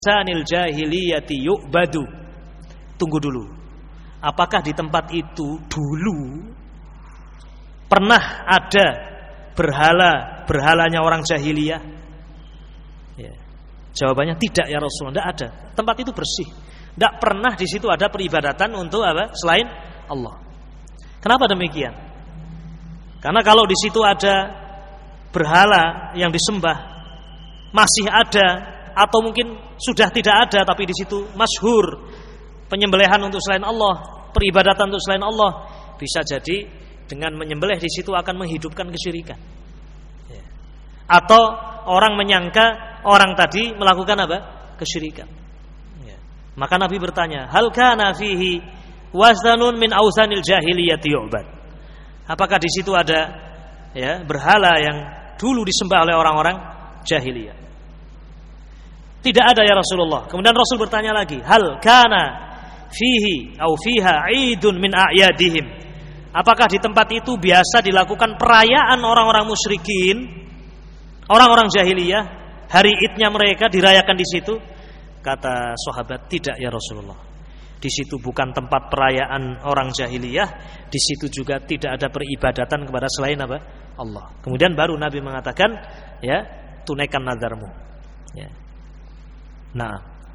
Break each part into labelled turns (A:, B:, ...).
A: sanil jahiliyati yu'badu. Tunggu dulu. Apakah di tempat itu dulu pernah ada berhalanya orang jahiliyah? Ya. Jawabannya tidak ya Rasulullah, tidak ada. Tempat itu bersih. Tidak pernah di situ ada peribadatan untuk apa selain Allah. Kenapa demikian? Karena kalau di situ ada berhala yang disembah, masih ada atau mungkin sudah tidak ada, tapi di situ masyhur penyembelihan untuk selain Allah, peribadatan untuk selain Allah, bisa jadi dengan menyembelih di situ akan menghidupkan kesyirikan. Ya. Atau orang menyangka orang tadi melakukan apa? Kesyirikan. Ya. Maka Nabi bertanya, hal kana fihi wazanun min ausanil jahiliyati yu'bad. Apakah di situ ada ya berhala yang dulu disembah oleh orang-orang jahiliyah? Tidak ada ya Rasulullah. Kemudian Rasul bertanya lagi, hal kana fihi au fiha idun min a'yadihim. Apakah di tempat itu biasa dilakukan perayaan orang-orang musyrikin, orang-orang jahiliyah, hari idnya mereka dirayakan di situ? Kata sahabat, tidak ya Rasulullah. Di situ bukan tempat perayaan orang jahiliyah, di situ juga tidak ada peribadatan kepada selain apa? Allah. Kemudian baru Nabi mengatakan, ya, tunaikan nazarmu. Ya. Nah,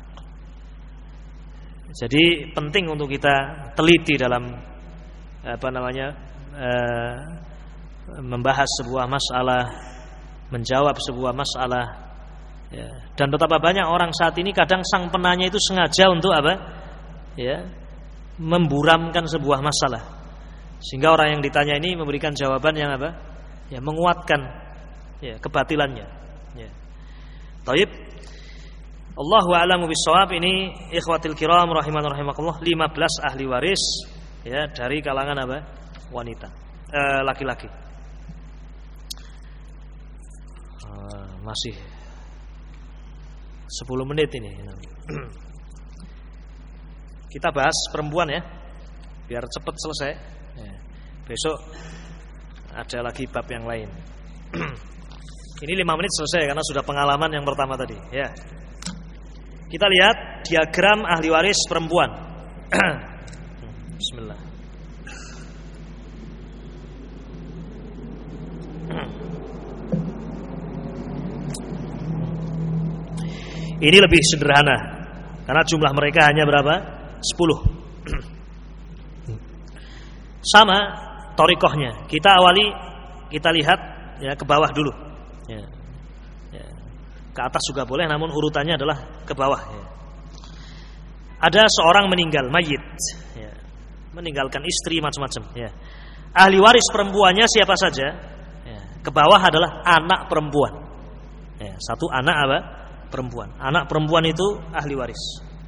A: jadi penting untuk kita teliti dalam membahas sebuah masalah, menjawab sebuah masalah. Ya. Dan betapa banyak orang saat ini kadang sang penanya itu sengaja untuk apa? Ya, memburamkan sebuah masalah, sehingga orang yang ditanya ini memberikan jawaban yang apa? Ya, menguatkan ya kebatilannya. Ya. Taib. Allahu a'lamu bissawab. Ini ikhwatil kiram rahiman rahimakumullah, 15 ahli waris ya dari kalangan apa? Wanita, laki-laki. Masih 10 menit ini. Kita bahas perempuan ya, biar cepat selesai ya. Besok ada lagi bab yang lain. Ini 5 menit selesai karena sudah pengalaman yang pertama tadi ya. Kita lihat diagram ahli waris perempuan. Bismillah. Ini lebih sederhana karena jumlah mereka hanya berapa? 10. Sama thariqahnya. Kita awali, kita lihat ya ke bawah dulu. Ya. Ya. Ke atas juga boleh, namun urutannya adalah ke bawah. Ya. Ada seorang meninggal, mayit, ya. Meninggalkan istri macam-macam. Ya. Ahli waris perempuannya siapa saja? Ya. Ke bawah adalah anak perempuan. Ya. Satu anak apa? Perempuan. Anak perempuan itu ahli waris.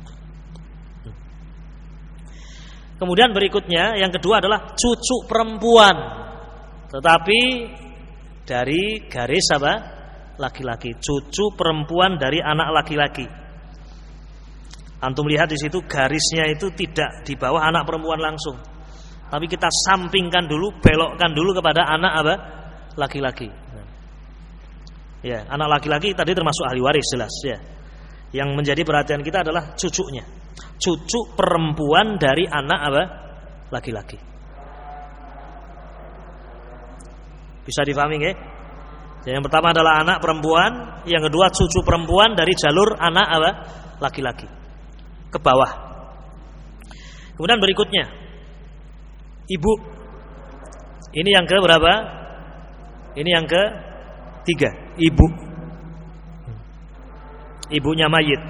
A: Kemudian berikutnya yang kedua adalah cucu perempuan, tetapi dari garis apa? Laki-laki. Cucu perempuan dari anak laki-laki. Antum lihat di situ garisnya itu tidak di bawah anak perempuan langsung, tapi kita sampingkan dulu, belokkan dulu kepada anak apa? Laki-laki. Ya, anak laki-laki tadi termasuk ahli waris jelas ya. Yang menjadi perhatian kita adalah cucunya. Cucu perempuan dari anak apa? Laki-laki. Bisa difahami nggih? Yang pertama adalah anak perempuan, yang kedua cucu perempuan dari jalur anak apa? Laki-laki. Ke bawah. Kemudian berikutnya ibu. Ini yang ke berapa? Ini yang ke 3, ibu. Ibunya mayit.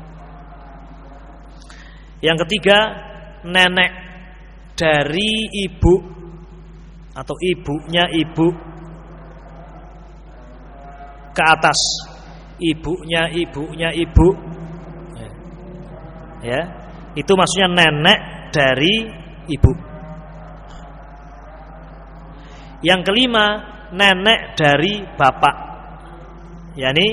A: Yang ketiga, nenek dari ibu atau ibunya ibu ke atas. Ibunya ibu. Ya. Itu maksudnya nenek dari ibu. Yang kelima, nenek dari bapak. Yani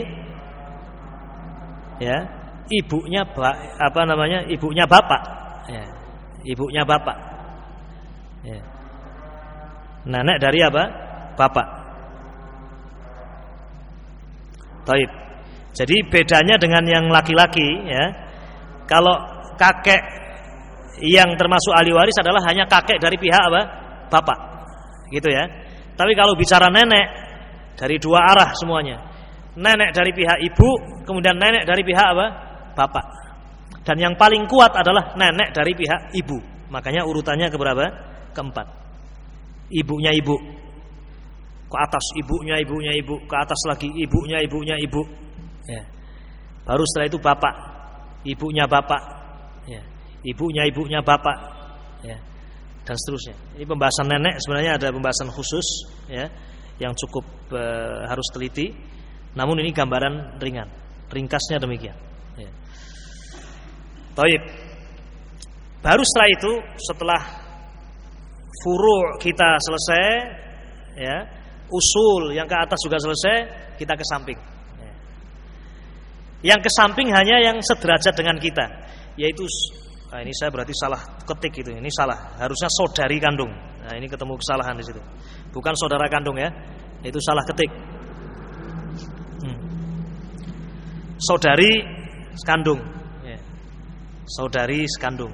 A: ya, ibunya ibunya bapak. Ya, ibunya bapak. Ya. Nenek dari apa? Bapak. Taib. Jadi bedanya dengan yang laki-laki ya. Kalau kakek yang termasuk ahli waris adalah hanya kakek dari pihak apa? Bapak. Gitu ya. Tapi kalau bicara nenek dari dua arah semuanya. Nenek dari pihak ibu, kemudian nenek dari pihak apa? Bapak. Dan yang paling kuat adalah nenek dari pihak ibu. Makanya urutannya keberapa? Keempat. Ibunya ibu. Ke atas ibunya ibu, ke atas lagi ibunya ibu. Ya. Baru setelah itu bapak, ibunya bapak. Ya. Ibunya bapak. Ya. Dan seterusnya. Ini pembahasan nenek sebenarnya ada pembahasan khusus ya, yang cukup harus teliti. Namun ini gambaran ringan. Ringkasnya demikian. Ya. Baik. Baru setelah itu, setelah furu' kita selesai, ya, usul yang ke atas juga selesai, kita ke samping. Ya. Yang ke samping hanya yang sederajat dengan kita, yaitu, ini saya berarti salah ketik itu. Ini salah. Harusnya saudari kandung. Nah, ini ketemu kesalahan di situ. Bukan saudara kandung ya. Itu salah ketik. Saudari sekandung. Ya. Saudari sekandung.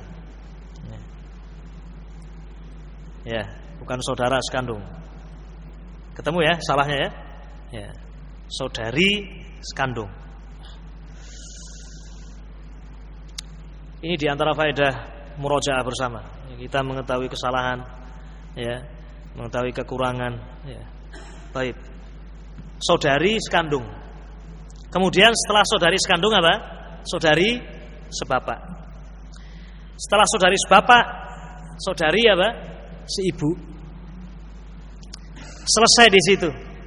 A: Ya, bukan saudara sekandung. Ketemu ya salahnya ya? Ya. Saudari sekandung. Ini diantara faedah murojaah bersama. Kita mengetahui kesalahan, ya, mengetahui kekurangan. Ya. Baik. Saudari sekandung. Kemudian setelah saudari sekandung apa? Saudari sebapak. Setelah saudari sebapak, saudari apa? Seibu. Selesai di situ.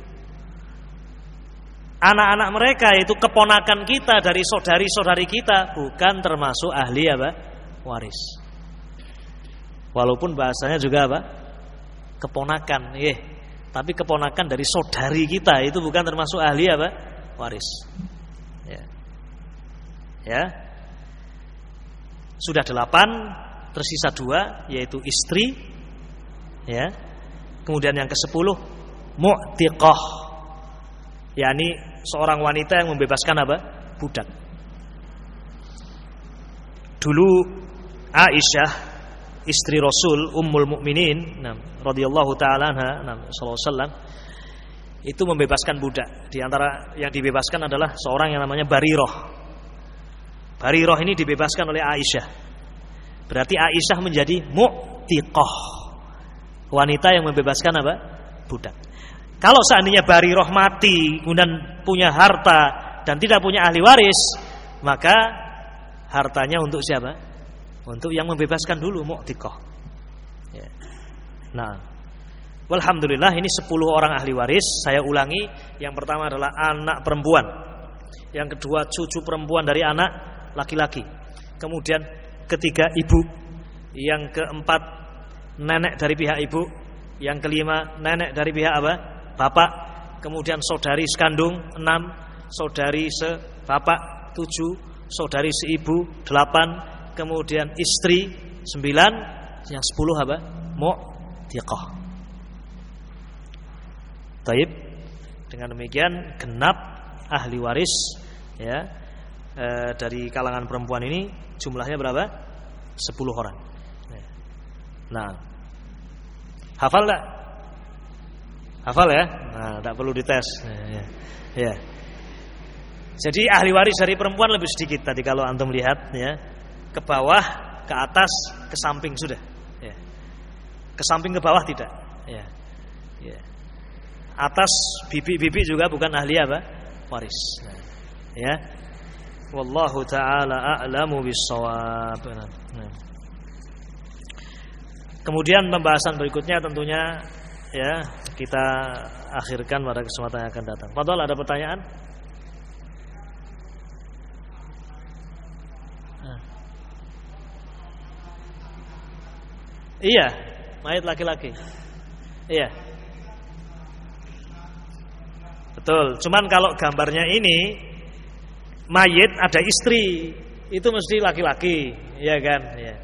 A: Anak-anak mereka itu keponakan kita dari saudari-saudari kita bukan termasuk ahli apa? Waris. Walaupun bahasanya juga apa? Keponakan, tapi keponakan dari saudari kita itu bukan termasuk ahli apa? Waris. Ya. Ya. Sudah 8, tersisa 2 yaitu istri. Ya. Kemudian yang ke-10 mu'tiqah. yakni seorang wanita yang membebaskan apa? Budak. Dulu Aisyah istri Rasul Ummul Mukminin radhiyallahu taala anha sallallahu alaihi wasallam itu membebaskan budak. Di antara yang dibebaskan adalah seorang yang namanya Barirah. Barirah ini dibebaskan oleh Aisyah. Berarti Aisyah menjadi mu'tiqah. Wanita yang membebaskan apa? Budak. Kalau seandainya Barirah mati kemudian punya harta dan tidak punya ahli waris, maka hartanya untuk siapa? Untuk yang membebaskan dulu, mu'tiqah. Ya. Nah, walhamdulillah ini 10 orang ahli waris. Saya ulangi, yang pertama adalah anak perempuan, yang kedua cucu perempuan dari anak laki-laki, kemudian ketiga ibu, yang keempat nenek dari pihak ibu, yang kelima nenek dari pihak apa? Bapak, kemudian saudari sekandung 6, saudari sebapak 7, saudari seibu 8, kemudian istri 9, yang 10 apa? Mu'tiqah. Taib. Dengan demikian genap ahli waris ya dari kalangan perempuan ini jumlahnya berapa? 10 orang. Nah, hafal tak? Hafal ya? Nah, tak perlu dites. Ya. Jadi ahli waris dari perempuan lebih sedikit tadi kalau antum lihat ya. Ke bawah, ke atas, ke samping sudah. Ya. Ke samping ke bawah tidak. Ya. Ya. Atas bibi-bibi juga bukan ahli apa? Waris. Nah, ya. Wallahu taala a'lamu bis-shawab. Nah. Kemudian pembahasan berikutnya tentunya ya kita akhirkan pada kesempatan yang akan datang. Fadhal, ada pertanyaan? Iya, mayat laki-laki. Iya. Betul. Cuman kalau gambarnya ini mayit ada istri, itu mesti laki-laki, ya kan? Iya.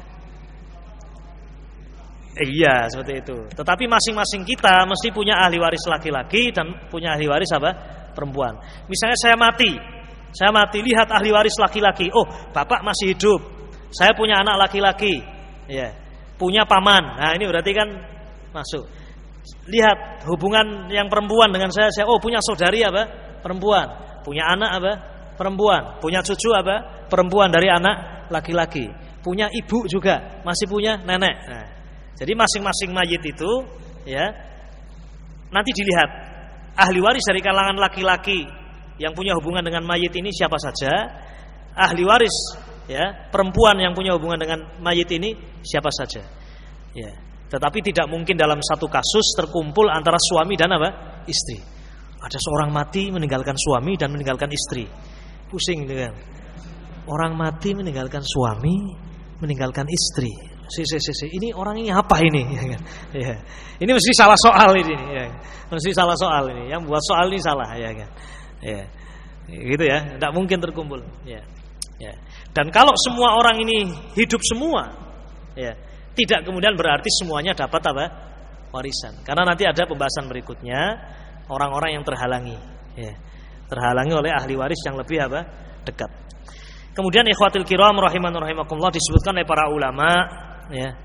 A: Iya, seperti itu. Tetapi masing-masing kita mesti punya ahli waris laki-laki dan punya ahli waris apa? Perempuan. Misalnya saya mati, Saya mati, lihat ahli waris laki-laki. Oh, bapak masih hidup. Saya punya anak laki-laki. Ya. Punya paman. Nah, ini berarti kan masuk. Lihat hubungan yang perempuan dengan saya. Oh, punya saudari apa? Perempuan. Punya anak apa? Perempuan. Punya cucu apa? Perempuan dari anak laki-laki. Punya ibu juga, masih punya nenek. Nah, jadi masing-masing mayit itu ya nanti dilihat ahli waris dari kalangan laki-laki yang punya hubungan dengan mayit ini siapa saja, ahli waris ya perempuan yang punya hubungan dengan mayit ini siapa saja. Ya. Tetapi tidak mungkin dalam satu kasus terkumpul antara suami dan apa? Istri. Ada seorang mati meninggalkan suami dan meninggalkan istri. Pusing dengan orang mati meninggalkan suami, meninggalkan istri. Ini orang ini apa ini? Ya. Ini mesti salah soal ini. Ya. Mesti salah soal ini. Yang buat soal ini salah, ya kan? Ya. Gitu ya. Tidak mungkin terkumpul. Ya. Ya. Dan kalau semua orang ini hidup semua, ya, tidak kemudian berarti semuanya dapat apa? Warisan. Karena nanti ada pembahasan berikutnya orang-orang yang terhalangi, ya. Terhalangi oleh ahli waris yang lebih apa? Dekat. Kemudian ikhwatil kiram rahimakumullah disebutkan oleh para ulama, ya.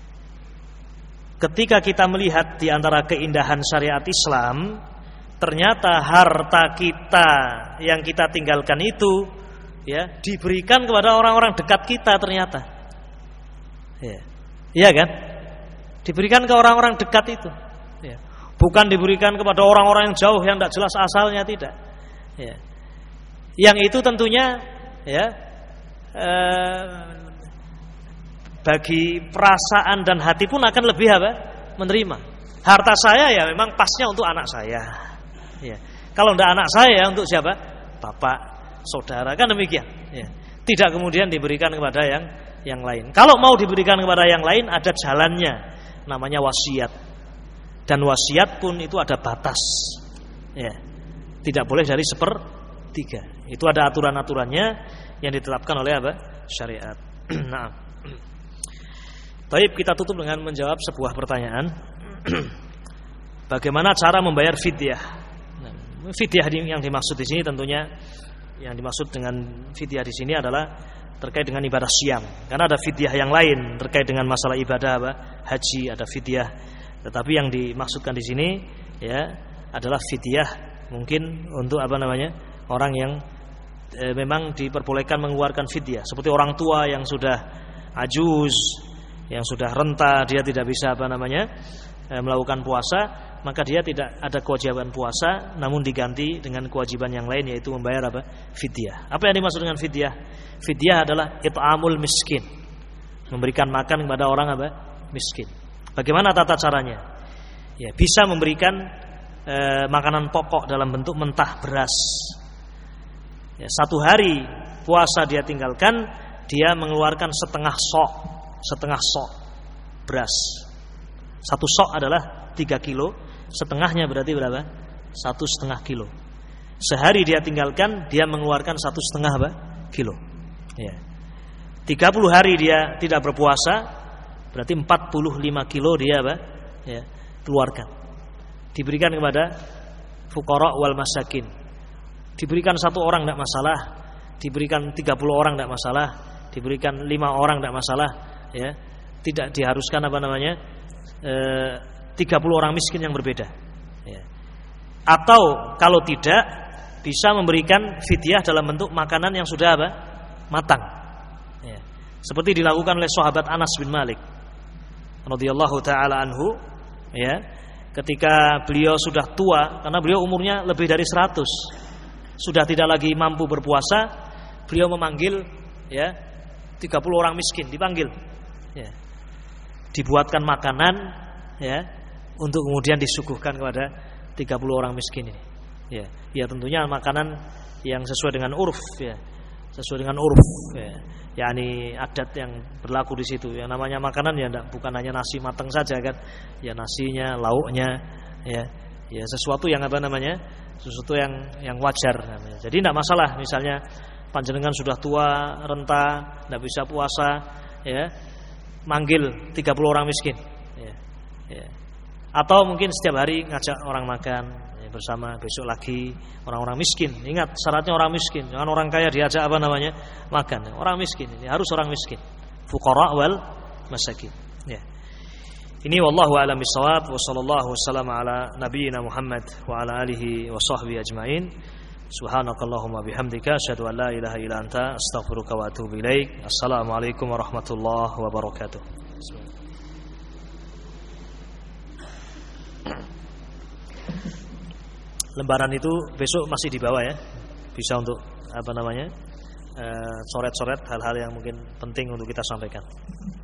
A: Ketika kita melihat di antara keindahan syariat Islam, ternyata harta kita yang kita tinggalkan itu ya diberikan kepada orang-orang dekat kita ternyata. Ya. Iya kan? Diberikan ke orang-orang dekat itu. Ya. Bukan diberikan kepada orang-orang yang jauh yang tidak jelas asalnya, tidak. Ya. Yang itu tentunya ya bagi perasaan dan hati pun akan lebih apa? Menerima. Harta saya ya memang pasnya untuk anak saya. Ya. Kalau tidak anak saya untuk siapa? Bapak, saudara, kan demikian. Ya. Tidak kemudian diberikan kepada yang lain. Kalau mau diberikan kepada yang lain ada jalannya, namanya wasiat. Dan wasiat pun itu ada batas. Ya. Tidak boleh dari 1/3. Itu ada aturan-aturannya yang ditetapkan oleh apa? Syariat. Nah. Baik, kita tutup dengan menjawab sebuah pertanyaan. Bagaimana cara membayar fidyah? Nah, fidyah yang dimaksud di sini tentunya yang dimaksud dengan fidyah di sini adalah terkait dengan ibadah siam. Karena ada fidyah yang lain terkait dengan masalah ibadah apa? Haji, ada fidyah. Tetapi yang dimaksudkan di sini ya adalah fidyah mungkin untuk apa namanya? Orang yang memang diperbolehkan mengeluarkan fidyah, seperti orang tua yang sudah ajuz, yang sudah renta, dia tidak bisa apa namanya? Melakukan puasa, maka dia tidak ada kewajiban puasa, namun diganti dengan kewajiban yang lain yaitu membayar apa? Fidyah. Apa yang dimaksud dengan fidyah? Fidyah adalah it'amul miskin, memberikan makan kepada orang apa? Miskin. Bagaimana tata caranya? Ya, bisa memberikan makanan pokok dalam bentuk mentah beras. Ya, 1 hari puasa dia tinggalkan, dia mengeluarkan setengah sok beras. 1 sok adalah 3 kilo, setengahnya berarti berapa? 1,5 kilo. Sehari dia tinggalkan, dia mengeluarkan 1,5 kilo. Ya. 30 hari dia tidak berpuasa, berarti 45 kilo dia apa? Ya, keluarkan. Diberikan kepada fuqara wal masakin. Diberikan 1 orang tidak masalah, diberikan 30 orang tidak masalah, diberikan 5 orang tidak masalah, ya. Tidak diharuskan apa namanya 30 orang miskin yang berbeda, ya. Atau kalau tidak bisa memberikan fidyah dalam bentuk makanan yang sudah apa? Matang, ya. Seperti dilakukan oleh sahabat Anas bin Malik radhiyallahu taala anhu, ya. Ketika beliau sudah tua, karena beliau umurnya lebih dari 100, sudah tidak lagi mampu berpuasa, beliau memanggil ya 30 orang miskin, dipanggil, ya. Dibuatkan makanan ya untuk kemudian disuguhkan kepada 30 orang miskin ini. Ya, ya tentunya makanan yang sesuai dengan urf, ya. Sesuai dengan urf, ya. yakni adat yang berlaku di situ. Yang namanya makanan ya bukan hanya nasi matang saja kan. Ya nasinya, lauknya, ya. Ya sesuatu yang apa namanya? Sesuatu yang wajar namanya. Jadi tidak masalah misalnya panjenengan sudah tua, renta, tidak bisa puasa, ya. Manggil 30 orang miskin, ya. Ya. Atau mungkin setiap hari ngajak orang makan, ya. bersama. Besok lagi orang-orang miskin. Ingat syaratnya orang miskin. Jangan orang kaya diajak makan. Orang miskin. Ini harus orang miskin. Fuqara wal masakin. Ya. Ini wallahu a'lam bissawab wa sallallahu wasallam ala nabiyyina Muhammad wa ala alihi wa sahbihi ajmain. Subhanakallahumma bihamdika asyhadu an la ilaha illa anta astaghfiruka wa atubu ilaik. Assalamualaikum warahmatullahi wabarakatuh. Lembaran itu besok masih dibawa ya. Bisa untuk coret-coret hal-hal yang mungkin penting untuk kita sampaikan.